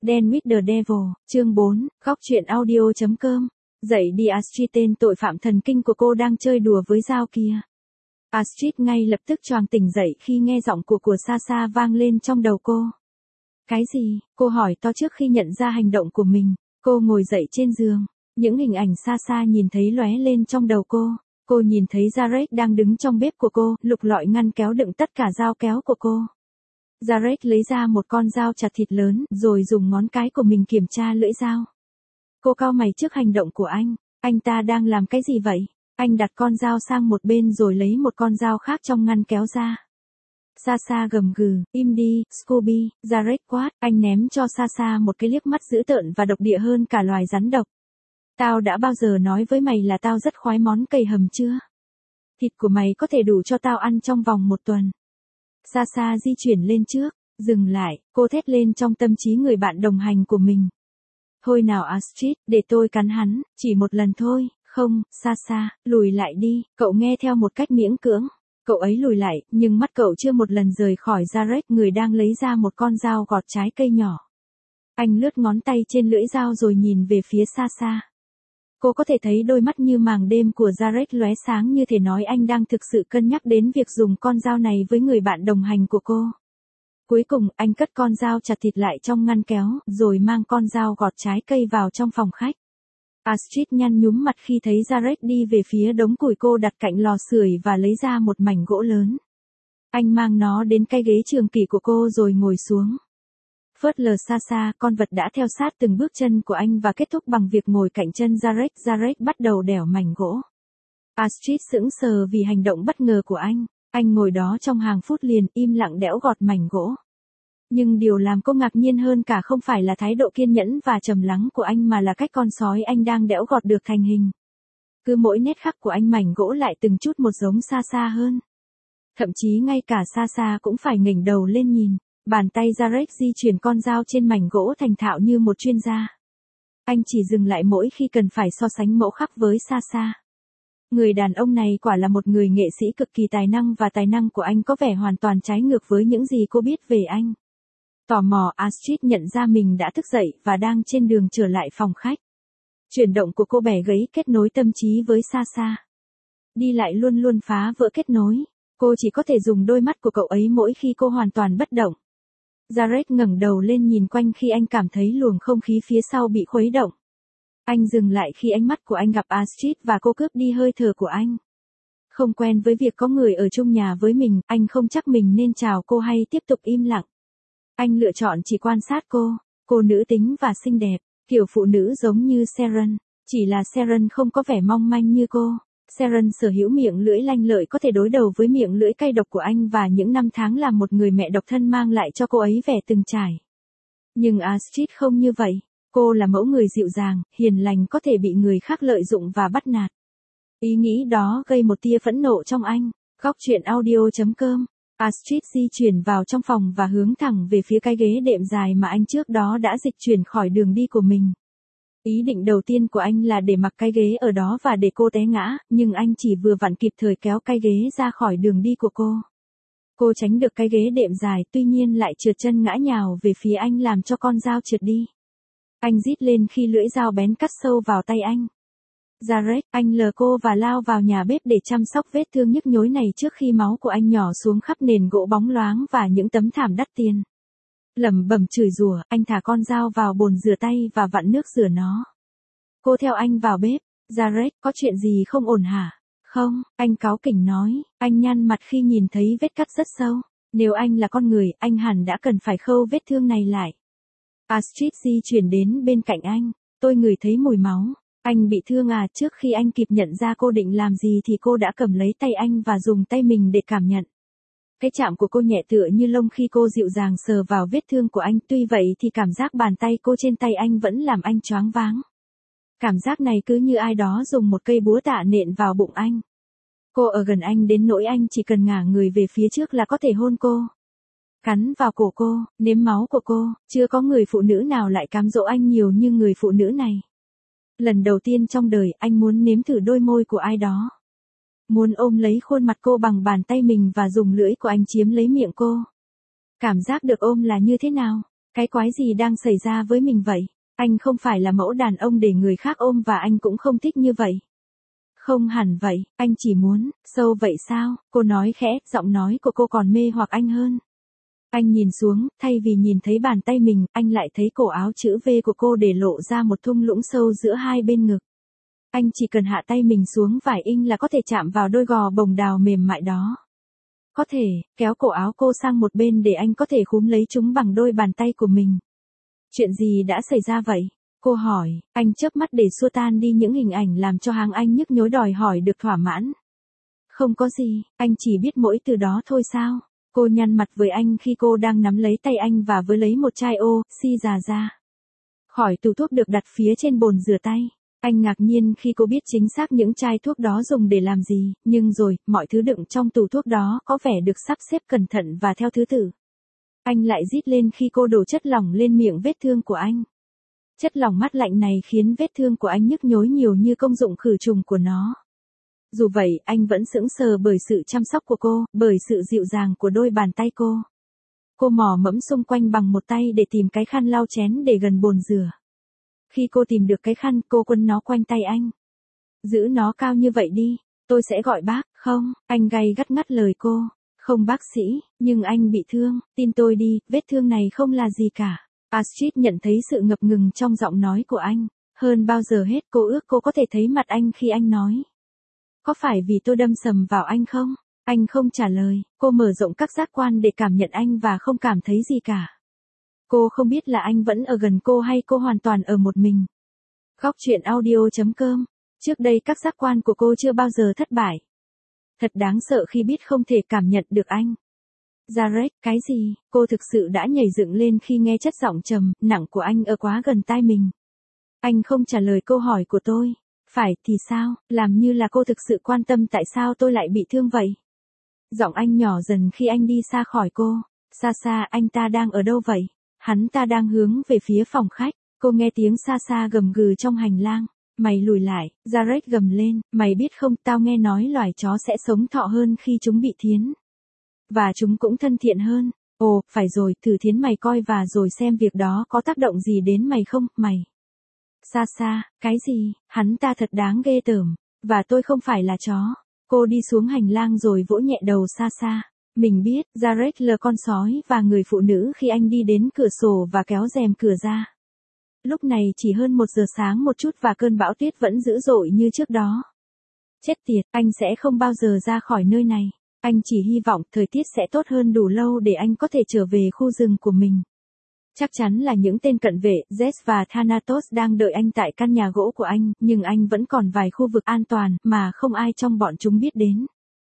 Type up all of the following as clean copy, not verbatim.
Dan with the Devil, chương 4, góc truyện audio.com. Dậy đi Astrid, tên tội phạm thần kinh của cô đang chơi đùa với dao kia. Astrid ngay lập tức choàng tỉnh dậy khi nghe giọng của Sasha vang lên trong đầu cô. Cái gì? Cô hỏi to trước khi nhận ra hành động của mình. Cô ngồi dậy trên giường. Những hình ảnh Sasha nhìn thấy lóe lên trong đầu cô. Cô nhìn thấy Jared đang đứng trong bếp của cô, lục lọi ngăn kéo đựng tất cả dao kéo của cô. Jared lấy ra một con dao chặt thịt lớn, rồi dùng ngón cái của mình kiểm tra lưỡi dao. Cô cau mày trước hành động của anh ta đang làm cái gì vậy? Anh đặt con dao sang một bên rồi lấy một con dao khác trong ngăn kéo ra. Sasha gầm gừ, im đi, Scooby, Jared quát, anh ném cho Sasha một cái liếc mắt dữ tợn và độc địa hơn cả loài rắn độc. Tao đã bao giờ nói với mày là tao rất khoái món cây hầm chưa? Thịt của mày có thể đủ cho tao ăn trong vòng 1 tuần. Sasha di chuyển lên trước, dừng lại, cô thét lên trong tâm trí người bạn đồng hành của mình. Thôi nào Astrid, để tôi cắn hắn, chỉ một lần thôi, không, Sasha, lùi lại đi, cậu nghe theo một cách miễn cưỡng. Cậu ấy lùi lại, nhưng mắt cậu chưa một lần rời khỏi Jared, người đang lấy ra một con dao gọt trái cây nhỏ. Anh lướt ngón tay trên lưỡi dao rồi nhìn về phía Sasha. Cô có thể thấy đôi mắt như màng đêm của Jared lóe sáng, như thể nói anh đang thực sự cân nhắc đến việc dùng con dao này với người bạn đồng hành của cô. Cuối cùng, anh cất con dao chặt thịt lại trong ngăn kéo, rồi mang con dao gọt trái cây vào trong phòng khách. Astrid nhăn nhúm mặt khi thấy Jared đi về phía đống củi cô đặt cạnh lò sưởi và lấy ra một mảnh gỗ lớn. Anh mang nó đến cái ghế trường kỷ của cô rồi ngồi xuống. Phớt lờ Sasha, con vật đã theo sát từng bước chân của anh và kết thúc bằng việc ngồi cạnh chân Jared. Jared bắt đầu đẽo mảnh gỗ. Astrid sững sờ vì hành động bất ngờ của anh. Anh ngồi đó trong hàng phút liền, im lặng đẽo gọt mảnh gỗ. Nhưng điều làm cô ngạc nhiên hơn cả không phải là thái độ kiên nhẫn và trầm lắng của anh mà là cách con sói anh đang đẽo gọt được thành hình. Cứ mỗi nét khắc của anh, mảnh gỗ lại từng chút một giống Sasha hơn. Thậm chí ngay cả Sasha cũng phải ngẩng đầu lên nhìn. Bàn tay Jared di chuyển con dao trên mảnh gỗ thành thạo như một chuyên gia. Anh chỉ dừng lại mỗi khi cần phải so sánh mẫu khắc với Sasha. Người đàn ông này quả là một người nghệ sĩ cực kỳ tài năng, và tài năng của anh có vẻ hoàn toàn trái ngược với những gì cô biết về anh. Tò mò, Astrid nhận ra mình đã thức dậy và đang trên đường trở lại phòng khách. Chuyển động của cô bẻ gãy kết nối tâm trí với Sasha. Đi lại luôn luôn phá vỡ kết nối. Cô chỉ có thể dùng đôi mắt của cậu ấy mỗi khi cô hoàn toàn bất động. Jared ngẩng đầu lên nhìn quanh khi anh cảm thấy luồng không khí phía sau bị khuấy động. Anh dừng lại khi ánh mắt của anh gặp Astrid và cô cướp đi hơi thở của anh. Không quen với việc có người ở chung nhà với mình, anh không chắc mình nên chào cô hay tiếp tục im lặng. Anh lựa chọn chỉ quan sát cô nữ tính và xinh đẹp, kiểu phụ nữ giống như Sharon, chỉ là Sharon không có vẻ mong manh như cô. Sharon sở hữu miệng lưỡi lanh lợi có thể đối đầu với miệng lưỡi cay độc của anh, và những năm tháng làm một người mẹ độc thân mang lại cho cô ấy vẻ từng trải. Nhưng Astrid không như vậy. Cô là mẫu người dịu dàng, hiền lành, có thể bị người khác lợi dụng và bắt nạt. Ý nghĩ đó gây một tia phẫn nộ trong anh. Góc truyện audio.com. Astrid di chuyển vào trong phòng và hướng thẳng về phía cái ghế đệm dài mà anh trước đó đã dịch chuyển khỏi đường đi của mình. Ý định đầu tiên của anh là để mặc cái ghế ở đó và để cô té ngã, nhưng anh chỉ vừa vặn kịp thời kéo cái ghế ra khỏi đường đi của cô. Cô tránh được cái ghế đệm dài, tuy nhiên lại trượt chân ngã nhào về phía anh, làm cho con dao trượt đi. Anh rít lên khi lưỡi dao bén cắt sâu vào tay anh. Jared, anh lờ cô và lao vào nhà bếp để chăm sóc vết thương nhức nhối này trước khi máu của anh nhỏ xuống khắp nền gỗ bóng loáng và những tấm thảm đắt tiền. Lẩm bẩm chửi rủa, anh thả con dao vào bồn rửa tay và vặn nước rửa nó. Cô theo anh vào bếp. Jared, có chuyện gì không ổn hả? Không, anh cáu kỉnh nói. Anh nhăn mặt khi nhìn thấy vết cắt rất sâu. Nếu anh là con người, anh hẳn đã cần phải khâu vết thương này lại. Astrid di chuyển đến bên cạnh anh. Tôi ngửi thấy mùi máu. Anh bị thương à? Trước khi anh kịp nhận ra cô định làm gì thì cô đã cầm lấy tay anh và dùng tay mình để cảm nhận. Cái chạm của cô nhẹ tựa như lông khi cô dịu dàng sờ vào vết thương của anh, tuy vậy thì cảm giác bàn tay cô trên tay anh vẫn làm anh choáng váng. Cảm giác này cứ như ai đó dùng một cây búa tạ nện vào bụng anh. Cô ở gần anh đến nỗi anh chỉ cần ngả người về phía trước là có thể hôn cô. Cắn vào cổ cô, nếm máu của cô, chưa có người phụ nữ nào lại cám dỗ anh nhiều như người phụ nữ này. Lần đầu tiên trong đời, anh muốn nếm thử đôi môi của ai đó. Muốn ôm lấy khuôn mặt cô bằng bàn tay mình và dùng lưỡi của anh chiếm lấy miệng cô. Cảm giác được ôm là như thế nào? Cái quái gì đang xảy ra với mình vậy? Anh không phải là mẫu đàn ông để người khác ôm và anh cũng không thích như vậy. Không hẳn vậy, anh chỉ muốn, sâu vậy sao? Cô nói khẽ, giọng nói của cô còn mê hoặc anh hơn. Anh nhìn xuống, thay vì nhìn thấy bàn tay mình, anh lại thấy cổ áo chữ V của cô để lộ ra một thung lũng sâu giữa hai bên ngực. Anh chỉ cần hạ tay mình xuống vài inch là có thể chạm vào đôi gò bồng đào mềm mại đó. Có thể, kéo cổ áo cô sang một bên để anh có thể khúm lấy chúng bằng đôi bàn tay của mình. Chuyện gì đã xảy ra vậy? Cô hỏi, anh chớp mắt để xua tan đi những hình ảnh làm cho hàng anh nhức nhối đòi hỏi được thỏa mãn. Không có gì, anh chỉ biết mỗi từ đó thôi sao? Cô nhăn mặt với anh khi cô đang nắm lấy tay anh và với lấy một chai oxy già ra. Khỏi tủ thuốc được đặt phía trên bồn rửa tay. Anh ngạc nhiên khi cô biết chính xác những chai thuốc đó dùng để làm gì, nhưng rồi, mọi thứ đựng trong tủ thuốc đó có vẻ được sắp xếp cẩn thận và theo thứ tự. Anh lại rít lên khi cô đổ chất lỏng lên miệng vết thương của anh. Chất lỏng mát lạnh này khiến vết thương của anh nhức nhối nhiều như công dụng khử trùng của nó. Dù vậy, anh vẫn sững sờ bởi sự chăm sóc của cô, bởi sự dịu dàng của đôi bàn tay cô. Cô mò mẫm xung quanh bằng một tay để tìm cái khăn lau chén để gần bồn rửa. Khi cô tìm được cái khăn, cô quấn nó quanh tay anh. Giữ nó cao như vậy đi, tôi sẽ gọi bác, không, anh gay gắt ngắt lời cô. Không bác sĩ, nhưng anh bị thương, tin tôi đi, vết thương này không là gì cả. Astrid nhận thấy sự ngập ngừng trong giọng nói của anh. Hơn bao giờ hết cô ước cô có thể thấy mặt anh khi anh nói. Có phải vì tôi đâm sầm vào anh không? Anh không trả lời, cô mở rộng các giác quan để cảm nhận anh và không cảm thấy gì cả. Cô không biết là anh vẫn ở gần cô hay cô hoàn toàn ở một mình. Góc truyện audio.com. Trước đây các giác quan của cô chưa bao giờ thất bại. Thật đáng sợ khi biết không thể cảm nhận được anh. Jared, cái gì? Cô thực sự đã nhảy dựng lên khi nghe chất giọng trầm, nặng của anh ở quá gần tai mình. Anh không trả lời câu hỏi của tôi. Phải thì sao? Làm như là cô thực sự quan tâm tại sao tôi lại bị thương vậy. Giọng anh nhỏ dần khi anh đi xa khỏi cô. Xa xa, anh ta đang ở đâu vậy? Hắn ta đang hướng về phía phòng khách. Cô nghe tiếng xa xa gầm gừ trong hành lang. Mày lùi lại, Jared gầm lên, mày biết không, tao nghe nói loài chó sẽ sống thọ hơn khi chúng bị thiến. Và chúng cũng thân thiện hơn. Ồ, phải rồi, thử thiến mày coi và rồi xem việc đó có tác động gì đến mày không, mày. Xa xa, cái gì, hắn ta thật đáng ghê tởm, và tôi không phải là chó. Cô đi xuống hành lang rồi vỗ nhẹ đầu xa xa. Mình biết, Jared là con sói và người phụ nữ khi anh đi đến cửa sổ và kéo rèm cửa ra. Lúc này chỉ hơn 1 giờ sáng một chút và cơn bão tuyết vẫn dữ dội như trước đó. Chết tiệt, anh sẽ không bao giờ ra khỏi nơi này. Anh chỉ hy vọng thời tiết sẽ tốt hơn đủ lâu để anh có thể trở về khu rừng của mình. Chắc chắn là những tên cận vệ, Jess và Thanatos đang đợi anh tại căn nhà gỗ của anh, nhưng anh vẫn còn vài khu vực an toàn mà không ai trong bọn chúng biết đến.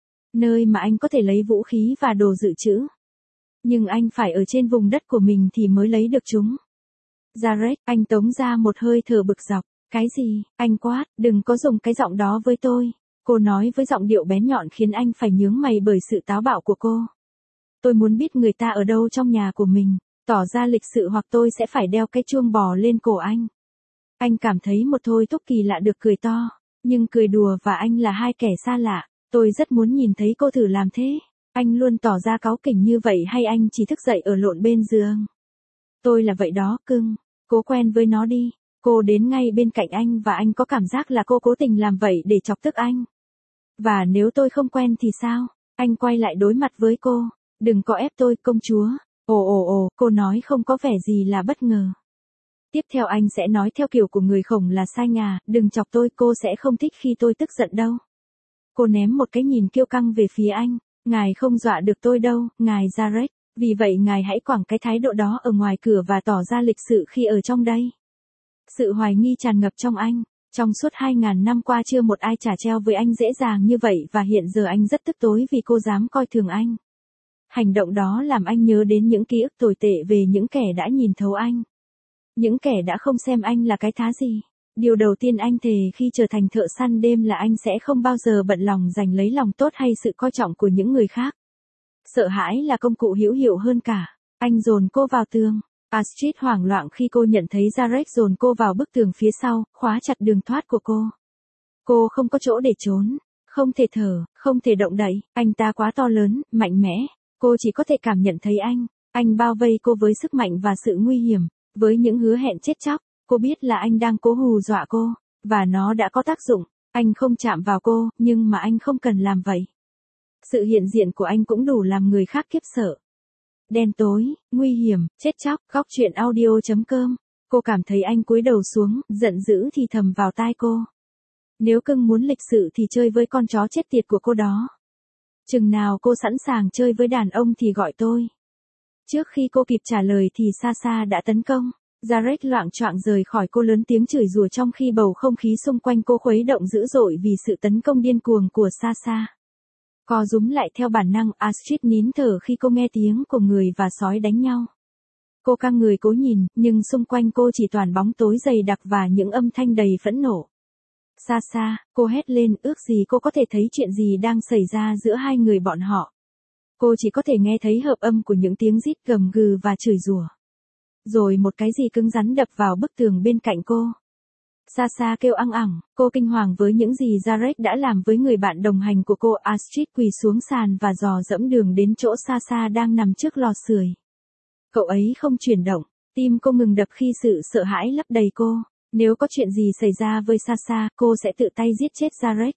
Nơi mà anh có thể lấy vũ khí và đồ dự trữ. Nhưng anh phải ở trên vùng đất của mình thì mới lấy được chúng. Jared, anh tống ra một hơi thở bực dọc. Cái gì? Anh quát, đừng có dùng cái giọng đó với tôi. Cô nói với giọng điệu bén nhọn khiến anh phải nhướng mày bởi sự táo bạo của cô. Tôi muốn biết người ta ở đâu trong nhà của mình. Tỏ ra lịch sự hoặc tôi sẽ phải đeo cái chuông bò lên cổ anh. Anh cảm thấy một thôi thúc kỳ lạ được cười to. Nhưng cười đùa và anh là hai kẻ xa lạ. Tôi rất muốn nhìn thấy cô thử làm thế. Anh luôn tỏ ra cáu kỉnh như vậy hay anh chỉ thức dậy ở lộn bên giường? Tôi là vậy đó, cưng. Cố quen với nó đi. Cô đến ngay bên cạnh anh và anh có cảm giác là cô cố tình làm vậy để chọc tức anh. Và nếu tôi không quen thì sao? Anh quay lại đối mặt với cô. Đừng có ép tôi, công chúa. Ồ, cô nói không có vẻ gì là bất ngờ. Tiếp theo anh sẽ nói theo kiểu của người khổng là sai ngà, đừng chọc tôi, cô sẽ không thích khi tôi tức giận đâu. Cô ném một cái nhìn kiêu căng về phía anh. Ngài không dọa được tôi đâu, ngài Jared. Vì vậy ngài hãy quẳng cái thái độ đó ở ngoài cửa và tỏ ra lịch sự khi ở trong đây. Sự hoài nghi tràn ngập trong anh. Trong suốt 2.000 năm qua chưa một ai trả treo với anh dễ dàng như vậy và hiện giờ anh rất tức tối vì cô dám coi thường anh. Hành động đó làm anh nhớ đến những ký ức tồi tệ về những kẻ đã nhìn thấu anh. Những kẻ đã không xem anh là cái thá gì. Điều đầu tiên anh thề khi trở thành thợ săn đêm là anh sẽ không bao giờ bận lòng giành lấy lòng tốt hay sự coi trọng của những người khác. Sợ hãi là công cụ hữu hiệu hơn cả. Anh dồn cô vào tường. Astrid hoảng loạn khi cô nhận thấy Jared dồn cô vào bức tường phía sau, khóa chặt đường thoát của cô. Cô không có chỗ để trốn. Không thể thở, không thể động đậy. Anh ta quá to lớn, mạnh mẽ. Cô chỉ có thể cảm nhận thấy anh. Anh bao vây cô với sức mạnh và sự nguy hiểm, với những hứa hẹn chết chóc. Cô biết là anh đang cố hù dọa cô, và nó đã có tác dụng. Anh không chạm vào cô, nhưng mà anh không cần làm vậy. Sự hiện diện của anh cũng đủ làm người khác khiếp sợ. Đen tối, nguy hiểm, chết chóc, góc truyện audio.com. Cô cảm thấy anh cúi đầu xuống, giận dữ thì thầm vào tai cô. Nếu cưng muốn lịch sự thì chơi với con chó chết tiệt của cô đó. Chừng nào cô sẵn sàng chơi với đàn ông thì gọi tôi. Trước khi cô kịp trả lời thì Sasha đã tấn công. Jared loạng choạng rời khỏi cô, lớn tiếng chửi rủa trong khi bầu không khí xung quanh cô khuấy động dữ dội vì sự tấn công điên cuồng của Sasha. Co rúm lại theo bản năng, Astrid nín thở khi cô nghe tiếng của người và sói đánh nhau. Cô căng người cố nhìn, nhưng xung quanh cô chỉ toàn bóng tối dày đặc và những âm thanh đầy phẫn nộ. Sasha, cô hét lên, ước gì cô có thể thấy chuyện gì đang xảy ra giữa hai người bọn họ. Cô chỉ có thể nghe thấy hợp âm của những tiếng rít gầm gừ và chửi rủa. Rồi một cái gì cứng rắn đập vào bức tường bên cạnh cô. Sasha kêu ăng ẳng, cô kinh hoàng với những gì Jared đã làm với người bạn đồng hành của cô. Astrid quỳ xuống sàn và dò dẫm đường đến chỗ Sasha đang nằm trước lò sưởi. Cậu ấy không chuyển động, tim cô ngừng đập khi sự sợ hãi lấp đầy cô. Nếu có chuyện gì xảy ra với Sasha, cô sẽ tự tay giết chết Jared.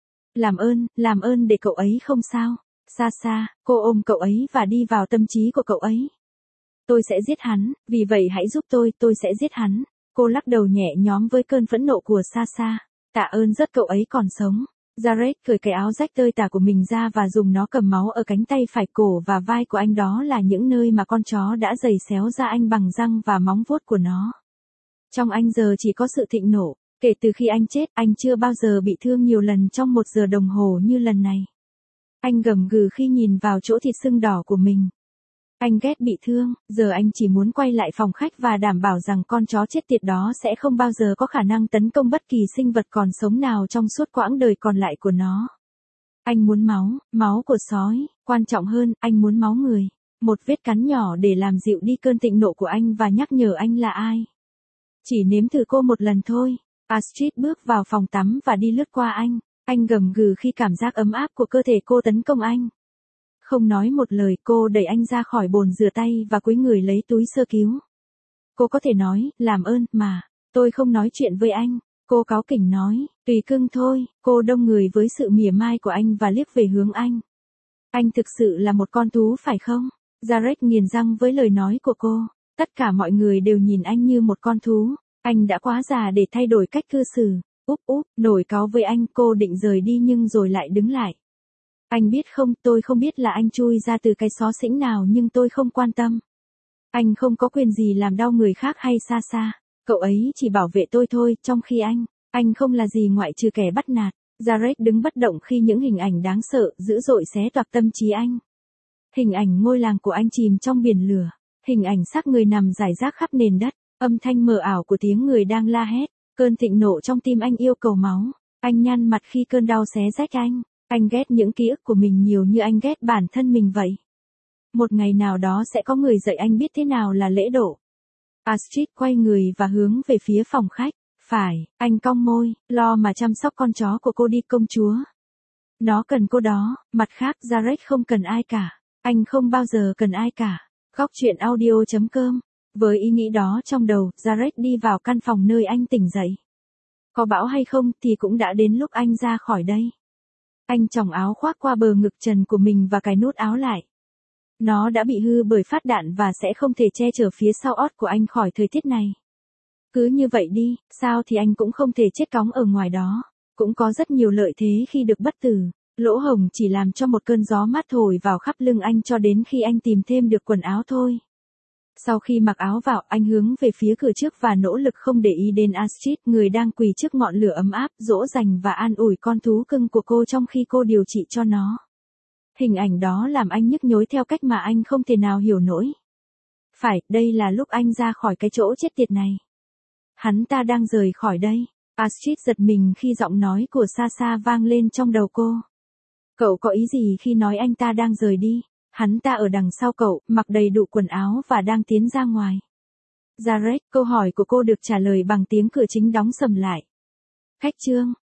Làm ơn để cậu ấy không sao. Sasha, cô ôm cậu ấy và đi vào tâm trí của cậu ấy. Tôi sẽ giết hắn, vì vậy hãy giúp tôi sẽ giết hắn. Cô lắc đầu nhẹ nhõm với cơn phẫn nộ của Sasha. Tạ ơn rất, cậu ấy còn sống. Jared cởi cái áo rách tơi tả của mình ra và dùng nó cầm máu ở cánh tay phải, cổ và vai của anh, đó là những nơi mà con chó đã giày xéo ra anh bằng răng và móng vuốt của nó. Trong anh giờ chỉ có sự thịnh nộ. Kể từ khi anh chết, anh chưa bao giờ bị thương nhiều lần trong 1 giờ đồng hồ như lần này. Anh gầm gừ khi nhìn vào chỗ thịt sưng đỏ của mình. Anh ghét bị thương, giờ anh chỉ muốn quay lại phòng khách và đảm bảo rằng con chó chết tiệt đó sẽ không bao giờ có khả năng tấn công bất kỳ sinh vật còn sống nào trong suốt quãng đời còn lại của nó. Anh muốn máu của sói, quan trọng hơn, anh muốn máu người. Một vết cắn nhỏ để làm dịu đi cơn thịnh nộ của anh và nhắc nhở anh là ai. Chỉ nếm thử cô một lần thôi. Astrid bước vào phòng tắm và đi lướt qua anh. Anh gầm gừ khi cảm giác ấm áp của cơ thể cô tấn công anh. Không nói một lời, cô đẩy anh ra khỏi bồn rửa tay và cúi người lấy túi sơ cứu. Cô có thể nói, làm ơn, mà, tôi không nói chuyện với anh. Cô cáu kỉnh nói, tùy cưng thôi. Cô đông người với sự mỉa mai của anh và liếc về hướng anh. Anh thực sự là một con thú phải không? Jared nghiền răng với lời nói của cô. Tất cả mọi người đều nhìn anh như một con thú. Anh đã quá già để thay đổi cách cư xử. Nổi cáu với anh, cô định rời đi nhưng rồi lại đứng lại. Anh biết không, tôi không biết là anh chui ra từ cái xó xỉnh nào nhưng tôi không quan tâm. Anh không có quyền gì làm đau người khác hay Sasha. Cậu ấy chỉ bảo vệ tôi thôi, trong khi anh không là gì ngoại trừ kẻ bắt nạt. Jared đứng bất động khi những hình ảnh đáng sợ, dữ dội xé toạc tâm trí anh. Hình ảnh ngôi làng của anh chìm trong biển lửa. Hình ảnh xác người nằm rải rác khắp nền đất. Âm thanh mờ ảo của tiếng người đang la hét. Cơn thịnh nộ trong tim anh yêu cầu máu. Anh nhăn mặt khi cơn đau xé rách anh. Anh ghét những ký ức của mình nhiều như anh ghét bản thân mình vậy. Một ngày nào đó sẽ có người dạy anh biết thế nào là lễ độ. Astrid quay người và hướng về phía phòng khách. Phải, anh cong môi, lo mà chăm sóc con chó của cô đi công chúa. Nó cần cô đó, mặt khác Jared không cần ai cả. Anh không bao giờ cần ai cả. Góc truyện audio.com. Với ý nghĩ đó trong đầu, Jared đi vào căn phòng nơi anh tỉnh dậy. Có bão hay không thì cũng đã đến lúc anh ra khỏi đây. Anh choàng áo khoác qua bờ ngực trần của mình và cài nút áo lại. Nó đã bị hư bởi phát đạn và sẽ không thể che chở phía sau ót của anh khỏi thời tiết này. Cứ như vậy đi, sao thì anh cũng không thể chết cóng ở ngoài đó. Cũng có rất nhiều lợi thế khi được bất tử. Lỗ hổng chỉ làm cho một cơn gió mát thổi vào khắp lưng anh cho đến khi anh tìm thêm được quần áo thôi. Sau khi mặc áo vào, anh hướng về phía cửa trước và nỗ lực không để ý đến Astrid, người đang quỳ trước ngọn lửa ấm áp, dỗ dành và an ủi con thú cưng của cô trong khi cô điều trị cho nó. Hình ảnh đó làm anh nhức nhối theo cách mà anh không thể nào hiểu nổi. Phải, đây là lúc anh ra khỏi cái chỗ chết tiệt này. Hắn ta đang rời khỏi đây. Astrid giật mình khi giọng nói của Sasha vang lên trong đầu cô. Cậu có ý gì khi nói anh ta đang rời đi? Hắn ta ở đằng sau cậu, mặc đầy đủ quần áo và đang tiến ra ngoài. Jared, câu hỏi của cô được trả lời bằng tiếng cửa chính đóng sầm lại. Khách trương,